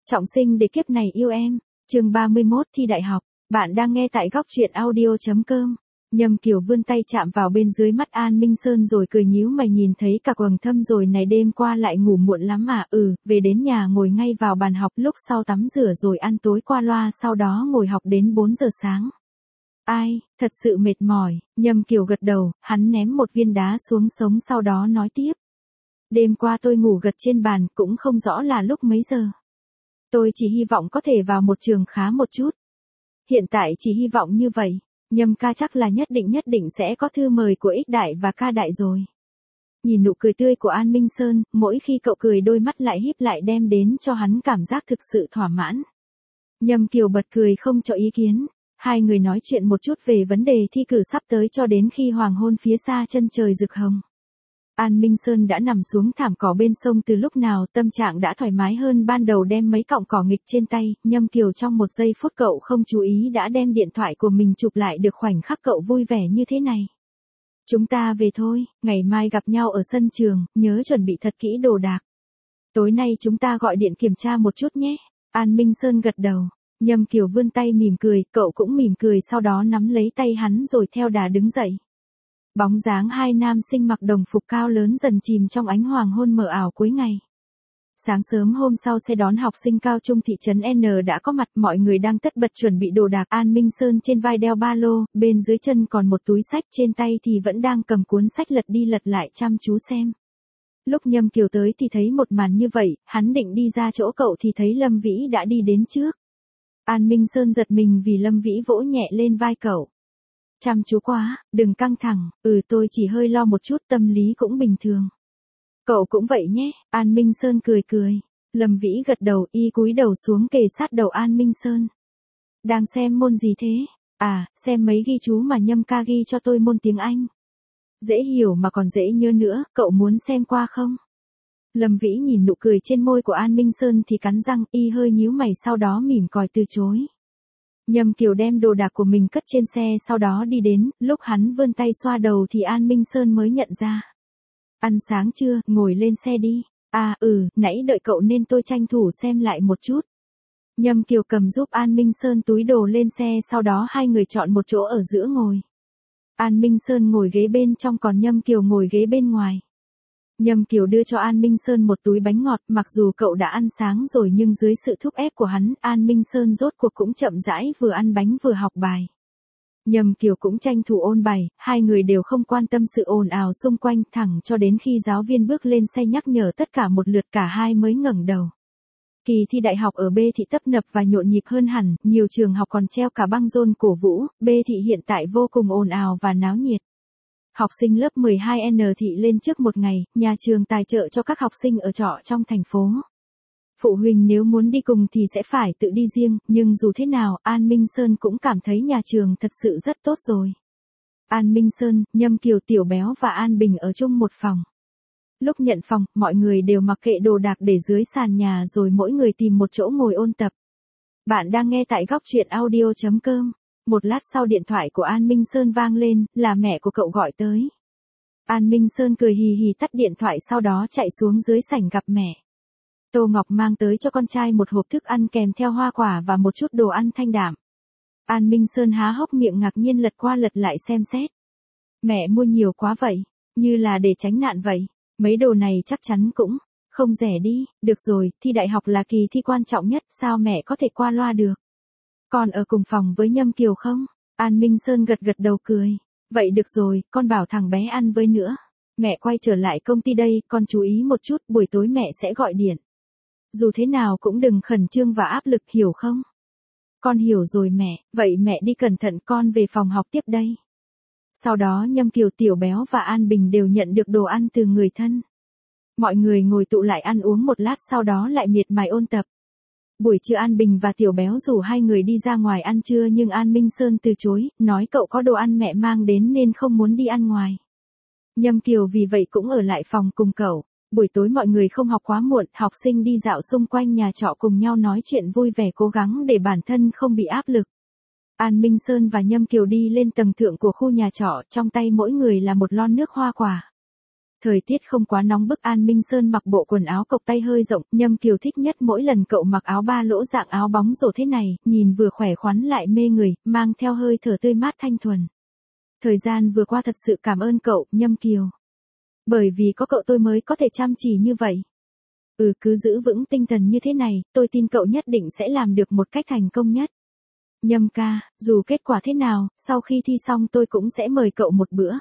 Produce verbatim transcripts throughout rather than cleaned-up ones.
Trọng sinh để kiếp này yêu em. Chương ba mươi mốt thi đại học. Bạn đang nghe tại góc truyện audio chấm com. Nhâm Kiều vươn tay chạm vào bên dưới mắt An Minh Sơn rồi cười nhíu mày nhìn thấy cả quầng thâm rồi này đêm qua lại ngủ muộn lắm à, ừ, về đến nhà ngồi ngay vào bàn học lúc sau tắm rửa rồi ăn tối qua loa sau đó ngồi học đến bốn giờ sáng. Ai, thật sự mệt mỏi, Nhâm Kiều gật đầu, hắn ném một viên đá xuống sống sau đó nói tiếp. Đêm qua tôi ngủ gật trên bàn cũng không rõ là lúc mấy giờ. Tôi chỉ hy vọng có thể vào một trường khá một chút. Hiện tại chỉ hy vọng như vậy. Nhâm ca chắc là nhất định nhất định sẽ có thư mời của Ích Đại và Ca Đại rồi. Nhìn nụ cười tươi của An Minh Sơn, mỗi khi cậu cười đôi mắt lại híp lại đem đến cho hắn cảm giác thực sự thỏa mãn. Nhâm Kiều bật cười không cho ý kiến. Hai người nói chuyện một chút về vấn đề thi cử sắp tới cho đến khi hoàng hôn phía xa chân trời rực hồng. An Minh Sơn đã nằm xuống thảm cỏ bên sông từ lúc nào, tâm trạng đã thoải mái hơn ban đầu đem mấy cọng cỏ nghịch trên tay, Nhâm Kiều trong một giây phút cậu không chú ý đã đem điện thoại của mình chụp lại được khoảnh khắc cậu vui vẻ như thế này. Chúng ta về thôi, ngày mai gặp nhau ở sân trường, nhớ chuẩn bị thật kỹ đồ đạc. Tối nay chúng ta gọi điện kiểm tra một chút nhé. An Minh Sơn gật đầu, Nhâm Kiều vươn tay mỉm cười, cậu cũng mỉm cười sau đó nắm lấy tay hắn rồi theo đà đứng dậy. Bóng dáng hai nam sinh mặc đồng phục cao lớn dần chìm trong ánh hoàng hôn mờ ảo cuối ngày. Sáng sớm hôm sau xe đón học sinh cao trung thị trấn N đã có mặt, mọi người đang tất bật chuẩn bị đồ đạc. An Minh Sơn trên vai đeo ba lô, bên dưới chân còn một túi sách, trên tay thì vẫn đang cầm cuốn sách lật đi lật lại chăm chú xem. Lúc Nhâm Kiều tới thì thấy một màn như vậy, hắn định đi ra chỗ cậu thì thấy Lâm Vĩ đã đi đến trước. An Minh Sơn giật mình vì Lâm Vĩ vỗ nhẹ lên vai cậu. Chăm chú quá, đừng căng thẳng, ừ tôi chỉ hơi lo một chút, tâm lý cũng bình thường. Cậu cũng vậy nhé, An Minh Sơn cười cười. Lâm Vĩ gật đầu, y cúi đầu xuống kề sát đầu An Minh Sơn. Đang xem môn gì thế? À, xem mấy ghi chú mà Nhâm ca ghi cho tôi môn tiếng Anh. Dễ hiểu mà còn dễ nhớ nữa, cậu muốn xem qua không? Lâm Vĩ nhìn nụ cười trên môi của An Minh Sơn thì cắn răng, y hơi nhíu mày sau đó mỉm còi từ chối. Nhâm Kiều đem đồ đạc của mình cất trên xe sau đó đi đến, lúc hắn vươn tay xoa đầu thì An Minh Sơn mới nhận ra. Ăn sáng chưa, ngồi lên xe đi. À ừ, nãy đợi cậu nên tôi tranh thủ xem lại một chút. Nhâm Kiều cầm giúp An Minh Sơn túi đồ lên xe sau đó hai người chọn một chỗ ở giữa ngồi. An Minh Sơn ngồi ghế bên trong còn Nhâm Kiều ngồi ghế bên ngoài. Nhâm Kiều đưa cho An Minh Sơn một túi bánh ngọt, mặc dù cậu đã ăn sáng rồi nhưng dưới sự thúc ép của hắn, An Minh Sơn rốt cuộc cũng chậm rãi vừa ăn bánh vừa học bài. Nhâm Kiều cũng tranh thủ ôn bài, hai người đều không quan tâm sự ồn ào xung quanh thẳng cho đến khi giáo viên bước lên xe nhắc nhở tất cả một lượt cả hai mới ngẩng đầu. Kỳ thi đại học ở B thị tấp nập và nhộn nhịp hơn hẳn, nhiều trường học còn treo cả băng rôn cổ vũ, B thị hiện tại vô cùng ồn ào và náo nhiệt. Học sinh lớp mười hai N thị lên trước một ngày, nhà trường tài trợ cho các học sinh ở trọ trong thành phố. Phụ huynh nếu muốn đi cùng thì sẽ phải tự đi riêng, nhưng dù thế nào, An Minh Sơn cũng cảm thấy nhà trường thật sự rất tốt rồi. An Minh Sơn, Nhâm Kiều, Tiểu Béo và An Bình ở chung một phòng. Lúc nhận phòng, mọi người đều mặc kệ đồ đạc để dưới sàn nhà rồi mỗi người tìm một chỗ ngồi ôn tập. Bạn đang nghe tại góc truyện audio chấm com. Một lát sau điện thoại của An Minh Sơn vang lên, là mẹ của cậu gọi tới. An Minh Sơn cười hì hì tắt điện thoại sau đó chạy xuống dưới sảnh gặp mẹ. Tô Ngọc mang tới cho con trai một hộp thức ăn kèm theo hoa quả và một chút đồ ăn thanh đạm. An Minh Sơn há hốc miệng ngạc nhiên lật qua lật lại xem xét. Mẹ mua nhiều quá vậy, như là để tránh nạn vậy. Mấy đồ này chắc chắn cũng không rẻ đi, được rồi, thi đại học là kỳ thi quan trọng nhất, sao mẹ có thể qua loa được. Con ở cùng phòng với Nhâm Kiều không? An Minh Sơn gật gật đầu cười. Vậy được rồi, con bảo thằng bé ăn với nữa. Mẹ quay trở lại công ty đây, con chú ý một chút, buổi tối mẹ sẽ gọi điện. Dù thế nào cũng đừng khẩn trương và áp lực, hiểu không? Con hiểu rồi mẹ, vậy mẹ đi cẩn thận, con về phòng học tiếp đây. Sau đó Nhâm Kiều, Tiểu Béo và An Bình đều nhận được đồ ăn từ người thân. Mọi người ngồi tụ lại ăn uống một lát sau đó lại miệt mài ôn tập. Buổi trưa An Bình và Tiểu Béo rủ hai người đi ra ngoài ăn trưa nhưng An Minh Sơn từ chối, nói cậu có đồ ăn mẹ mang đến nên không muốn đi ăn ngoài. Nhâm Kiều vì vậy cũng ở lại phòng cùng cậu. Buổi tối mọi người không học quá muộn, học sinh đi dạo xung quanh nhà trọ cùng nhau nói chuyện vui vẻ cố gắng để bản thân không bị áp lực. An Minh Sơn và Nhâm Kiều đi lên tầng thượng của khu nhà trọ, trong tay mỗi người là một lon nước hoa quả. Thời tiết không quá nóng bức, An Minh Sơn mặc bộ quần áo cộc tay hơi rộng, Nhâm Kiều thích nhất mỗi lần cậu mặc áo ba lỗ dạng áo bóng rổ thế này, nhìn vừa khỏe khoắn lại mê người, mang theo hơi thở tươi mát thanh thuần. Thời gian vừa qua thật sự cảm ơn cậu, Nhâm Kiều. Bởi vì có cậu tôi mới có thể chăm chỉ như vậy. Ừ, cứ giữ vững tinh thần như thế này, tôi tin cậu nhất định sẽ làm được một cách thành công nhất. Nhâm ca, dù kết quả thế nào, sau khi thi xong tôi cũng sẽ mời cậu một bữa.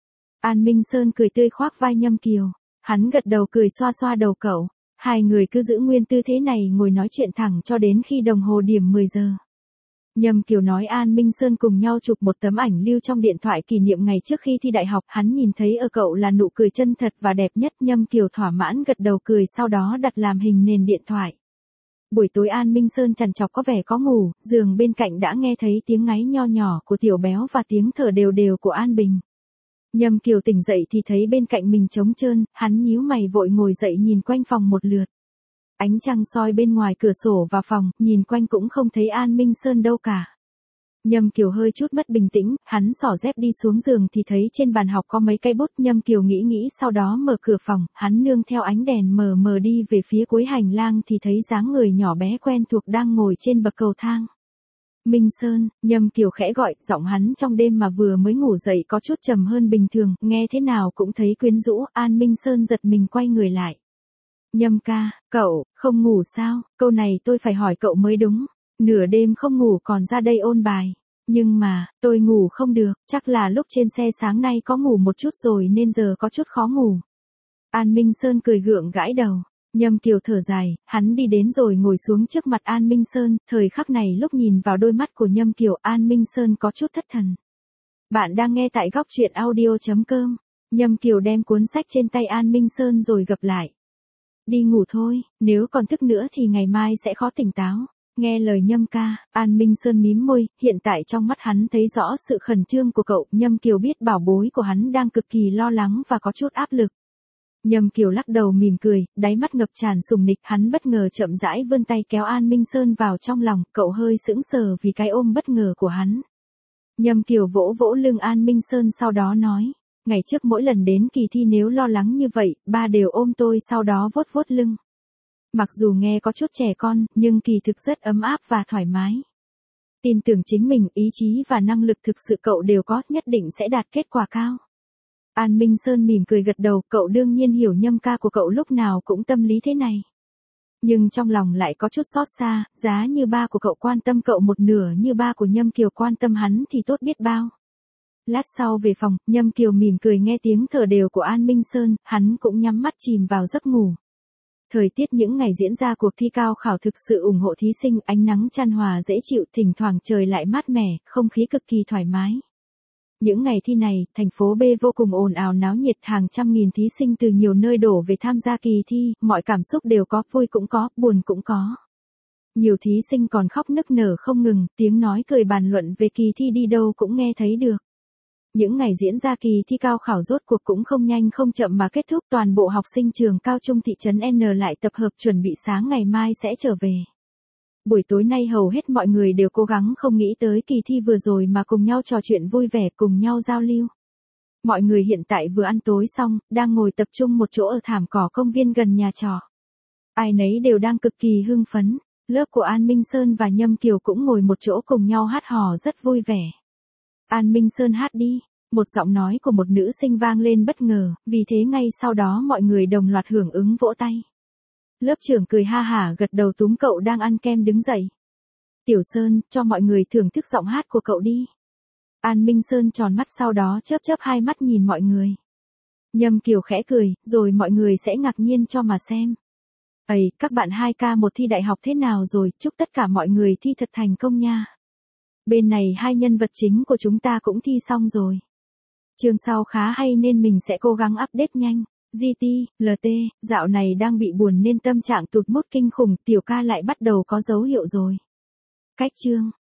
An Minh Sơn cười tươi khoác vai Nhâm Kiều. Hắn gật đầu cười xoa xoa đầu cậu. Hai người cứ giữ nguyên tư thế này ngồi nói chuyện thẳng cho đến khi đồng hồ điểm mười giờ. Nhâm Kiều nói An Minh Sơn cùng nhau chụp một tấm ảnh lưu trong điện thoại kỷ niệm ngày trước khi thi đại học. Hắn nhìn thấy ở cậu là nụ cười chân thật và đẹp nhất. Nhâm Kiều thỏa mãn gật đầu cười, sau đó đặt làm hình nền điện thoại. Buổi tối An Minh Sơn trằn trọc có vẻ có ngủ, giường bên cạnh đã nghe thấy tiếng ngáy nho nhỏ của Tiểu Béo và tiếng thở đều đều của An Bình. Nhâm Kiều tỉnh dậy thì thấy bên cạnh mình trống trơn, hắn nhíu mày vội ngồi dậy nhìn quanh phòng một lượt. Ánh trăng soi bên ngoài cửa sổ vào phòng, nhìn quanh cũng không thấy An Minh Sơn đâu cả. Nhâm Kiều hơi chút mất bình tĩnh, hắn xỏ dép đi xuống giường thì thấy trên bàn học có mấy cây bút. Nhâm Kiều nghĩ nghĩ sau đó mở cửa phòng, hắn nương theo ánh đèn mờ mờ đi về phía cuối hành lang thì thấy dáng người nhỏ bé quen thuộc đang ngồi trên bậc cầu thang. Minh Sơn, Nhâm Kiều khẽ gọi, giọng hắn trong đêm mà vừa mới ngủ dậy có chút trầm hơn bình thường, nghe thế nào cũng thấy quyến rũ. An Minh Sơn giật mình quay người lại. Nhâm ca, cậu, không ngủ sao? Câu này tôi phải hỏi cậu mới đúng. Nửa đêm không ngủ còn ra đây ôn bài. Nhưng mà, tôi ngủ không được, chắc là lúc trên xe sáng nay có ngủ một chút rồi nên giờ có chút khó ngủ. An Minh Sơn cười gượng gãi đầu. Nhâm Kiều thở dài, hắn đi đến rồi ngồi xuống trước mặt An Minh Sơn, thời khắc này lúc nhìn vào đôi mắt của Nhâm Kiều, An Minh Sơn có chút thất thần. Bạn đang nghe tại góc truyện audio chấm com. Nhâm Kiều đem cuốn sách trên tay An Minh Sơn rồi gập lại. Đi ngủ thôi, nếu còn thức nữa thì ngày mai sẽ khó tỉnh táo. Nghe lời Nhâm ca, An Minh Sơn mím môi, hiện tại trong mắt hắn thấy rõ sự khẩn trương của cậu. Nhâm Kiều biết bảo bối của hắn đang cực kỳ lo lắng và có chút áp lực. Nhâm Kiều lắc đầu mỉm cười, đáy mắt ngập tràn sùng nịch, hắn bất ngờ chậm rãi vươn tay kéo An Minh Sơn vào trong lòng, cậu hơi sững sờ vì cái ôm bất ngờ của hắn. Nhâm Kiều vỗ vỗ lưng An Minh Sơn sau đó nói, ngày trước mỗi lần đến kỳ thi nếu lo lắng như vậy, ba đều ôm tôi sau đó vuốt vuốt lưng. Mặc dù nghe có chút trẻ con, nhưng kỳ thực rất ấm áp và thoải mái. Tin tưởng chính mình, ý chí và năng lực thực sự cậu đều có, nhất định sẽ đạt kết quả cao. An Minh Sơn mỉm cười gật đầu, cậu đương nhiên hiểu Nhâm ca của cậu lúc nào cũng tâm lý thế này. Nhưng trong lòng lại có chút xót xa, giá như ba của cậu quan tâm cậu một nửa như ba của Nhâm Kiều quan tâm hắn thì tốt biết bao. Lát sau về phòng, Nhâm Kiều mỉm cười nghe tiếng thở đều của An Minh Sơn, hắn cũng nhắm mắt chìm vào giấc ngủ. Thời tiết những ngày diễn ra cuộc thi cao khảo thực sự ủng hộ thí sinh, ánh nắng chan hòa dễ chịu, thỉnh thoảng trời lại mát mẻ, không khí cực kỳ thoải mái. Những ngày thi này, thành phố B vô cùng ồn ào náo nhiệt, hàng trăm nghìn thí sinh từ nhiều nơi đổ về tham gia kỳ thi, mọi cảm xúc đều có, vui cũng có, buồn cũng có. Nhiều thí sinh còn khóc nức nở không ngừng, tiếng nói cười bàn luận về kỳ thi đi đâu cũng nghe thấy được. Những ngày diễn ra kỳ thi cao khảo rốt cuộc cũng không nhanh không chậm mà kết thúc, toàn bộ học sinh trường cao trung thị trấn N lại tập hợp chuẩn bị sáng ngày mai sẽ trở về. Buổi tối nay hầu hết mọi người đều cố gắng không nghĩ tới kỳ thi vừa rồi mà cùng nhau trò chuyện vui vẻ, cùng nhau giao lưu. Mọi người hiện tại vừa ăn tối xong, đang ngồi tập trung một chỗ ở thảm cỏ công viên gần nhà trọ. Ai nấy đều đang cực kỳ hưng phấn, lớp của An Minh Sơn và Nhâm Kiều cũng ngồi một chỗ cùng nhau hát hò rất vui vẻ. An Minh Sơn hát đi, một giọng nói của một nữ sinh vang lên bất ngờ, vì thế ngay sau đó mọi người đồng loạt hưởng ứng vỗ tay. Lớp trưởng cười ha hả gật đầu túm cậu đang ăn kem đứng dậy. Tiểu Sơn, cho mọi người thưởng thức giọng hát của cậu đi. An Minh Sơn tròn mắt sau đó chớp chớp hai mắt nhìn mọi người. Nhâm Kiều khẽ cười, rồi mọi người sẽ ngạc nhiên cho mà xem. Ây, các bạn hai k một thi đại học thế nào rồi, chúc tất cả mọi người thi thật thành công nha. Bên này hai nhân vật chính của chúng ta cũng thi xong rồi. Chương sau khá hay nên mình sẽ cố gắng update nhanh. giê tê, lờ tê, dạo này đang bị buồn nên tâm trạng tụt mood kinh khủng, tiểu ca lại bắt đầu có dấu hiệu rồi. Cách chương